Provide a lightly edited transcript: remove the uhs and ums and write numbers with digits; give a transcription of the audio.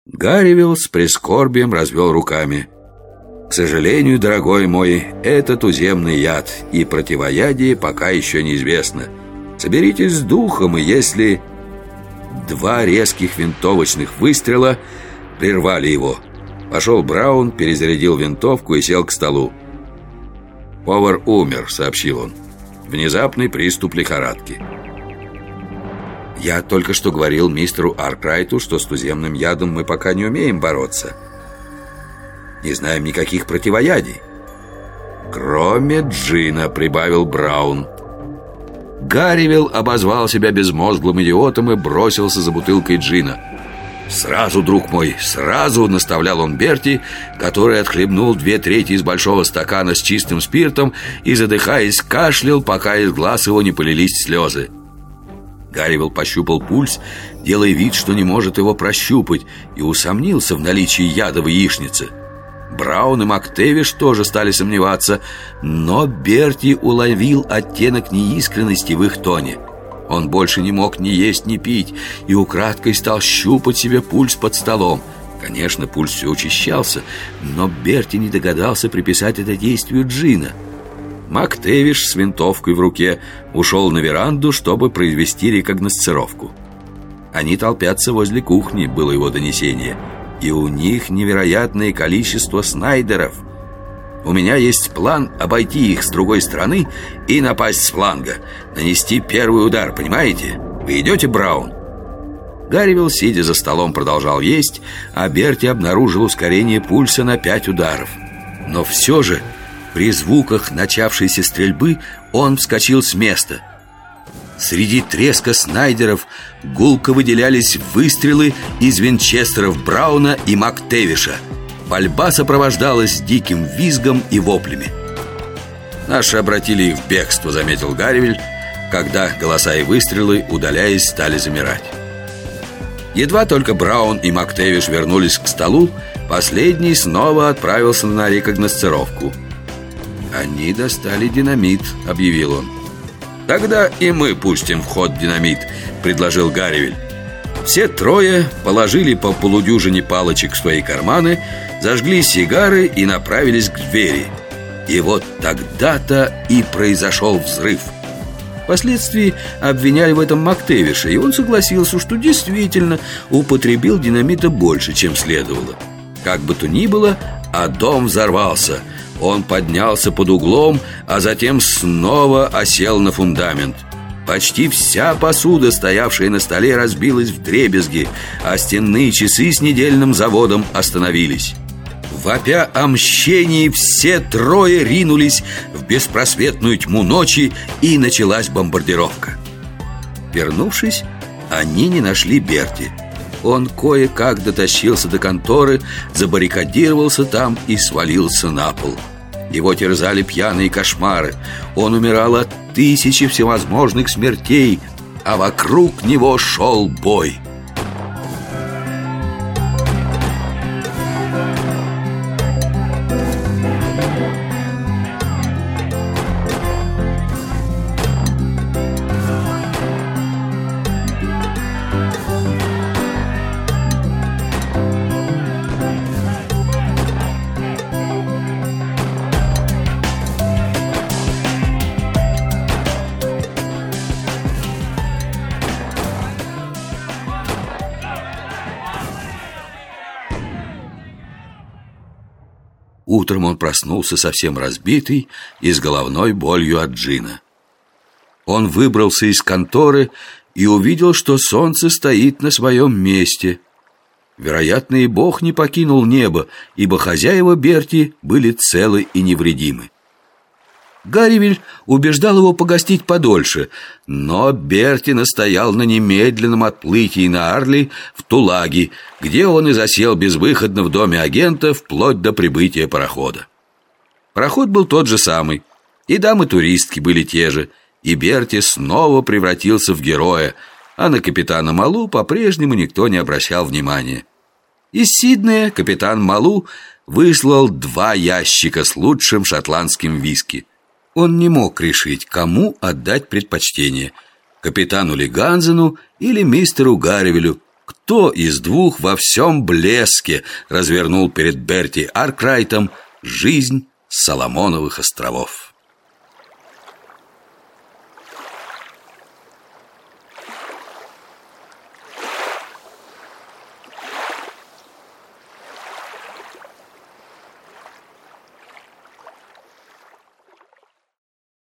Гарривилл с прискорбием развел руками. «К сожалению, дорогой мой, это туземный яд, и противоядие пока еще неизвестно. Соберитесь с духом, и если...» 2 резких винтовочных выстрела прервали его. Пошел Браун, перезарядил винтовку и сел к столу. «Повар умер», — сообщил он. «Внезапный приступ лихорадки». «Я только что говорил мистеру Аркрайту, что с туземным ядом мы пока не умеем бороться. Не знаем никаких противоядий». «Кроме джина», — прибавил Браун. Гарривилл обозвал себя безмозглым идиотом и бросился за бутылкой джина. «Сразу, друг мой, сразу!» — наставлял он Берти, который отхлебнул 2/3 из большого стакана с чистым спиртом и, задыхаясь, кашлял, пока из глаз его не полились слезы. Гарривилл пощупал пульс, делая вид, что не может его прощупать, и усомнился в наличии яда в яичнице. Браун и МакТэвиш тоже стали сомневаться, но Берти уловил оттенок неискренности в их тоне. Он больше не мог ни есть, ни пить, и украдкой стал щупать себе пульс под столом. Конечно, пульс все учащался, но Берти не догадался приписать это действию джина. МакТэвиш с винтовкой в руке ушел на веранду, чтобы произвести рекогносцировку. «Они толпятся возле кухни», — было его донесение, «и у них невероятное количество снайдеров. У меня есть план обойти их с другой стороны и напасть с фланга, нанести первый удар, понимаете? Вы идете, Браун?» Гарривилл, сидя за столом, продолжал есть, а Берти обнаружил ускорение пульса на 5 ударов. Но все же при звуках начавшейся стрельбы он вскочил с места. Среди треска снайдеров гулко выделялись выстрелы из винчестеров Брауна и МакТэвиша. Пальба сопровождалась диким визгом и воплями. «Наши обратили их в бегство», — заметил Гарривилл, когда голоса и выстрелы, удаляясь, стали замирать. Едва только Браун и МакТэвиш вернулись к столу, последний снова отправился на рекогносцировку. «Они достали динамит», — объявил он. «Тогда и мы пустим в ход динамит», — предложил Гарривилл. Все трое положили по полудюжине палочек в свои карманы, зажгли сигары и направились к двери. И вот тогда-то и произошел взрыв. Впоследствии обвиняли в этом МакТэвиша, и он согласился, что действительно употребил динамита больше, чем следовало. Как бы то ни было, а дом взорвался. Он поднялся под углом, а затем снова осел на фундамент. Почти вся посуда, стоявшая на столе, разбилась вдребезги, а стенные часы с недельным заводом остановились. Вопя о мщении, все трое ринулись в беспросветную тьму ночи, и началась бомбардировка. Вернувшись, они не нашли Берти. Он кое-как дотащился до конторы, забаррикадировался там и свалился на пол. Его терзали пьяные кошмары. Он умирал от 1000 всевозможных смертей, а вокруг него шел бой. Утром он проснулся совсем разбитый и с головной болью от джина. Он выбрался из конторы и увидел, что солнце стоит на своем месте. Вероятно, и Бог не покинул небо, ибо хозяева Берти были целы и невредимы. Гарривилл убеждал его погостить подольше, но Берти настоял на немедленном отплытии на Арли в Тулаги, где он и засел безвыходно в доме агента вплоть до прибытия парохода. Пароход был тот же самый, и дамы-туристки были те же, и Берти снова превратился в героя, а на капитана Малу по-прежнему никто не обращал внимания. Из Сиднея капитан Малу выслал 2 ящика с лучшим шотландским виски. Он не мог решить, кому отдать предпочтение – капитану Легансену или мистеру Гарривиллю, кто из двух во всем блеске развернул перед Берти Аркрайтом жизнь Соломоновых островов.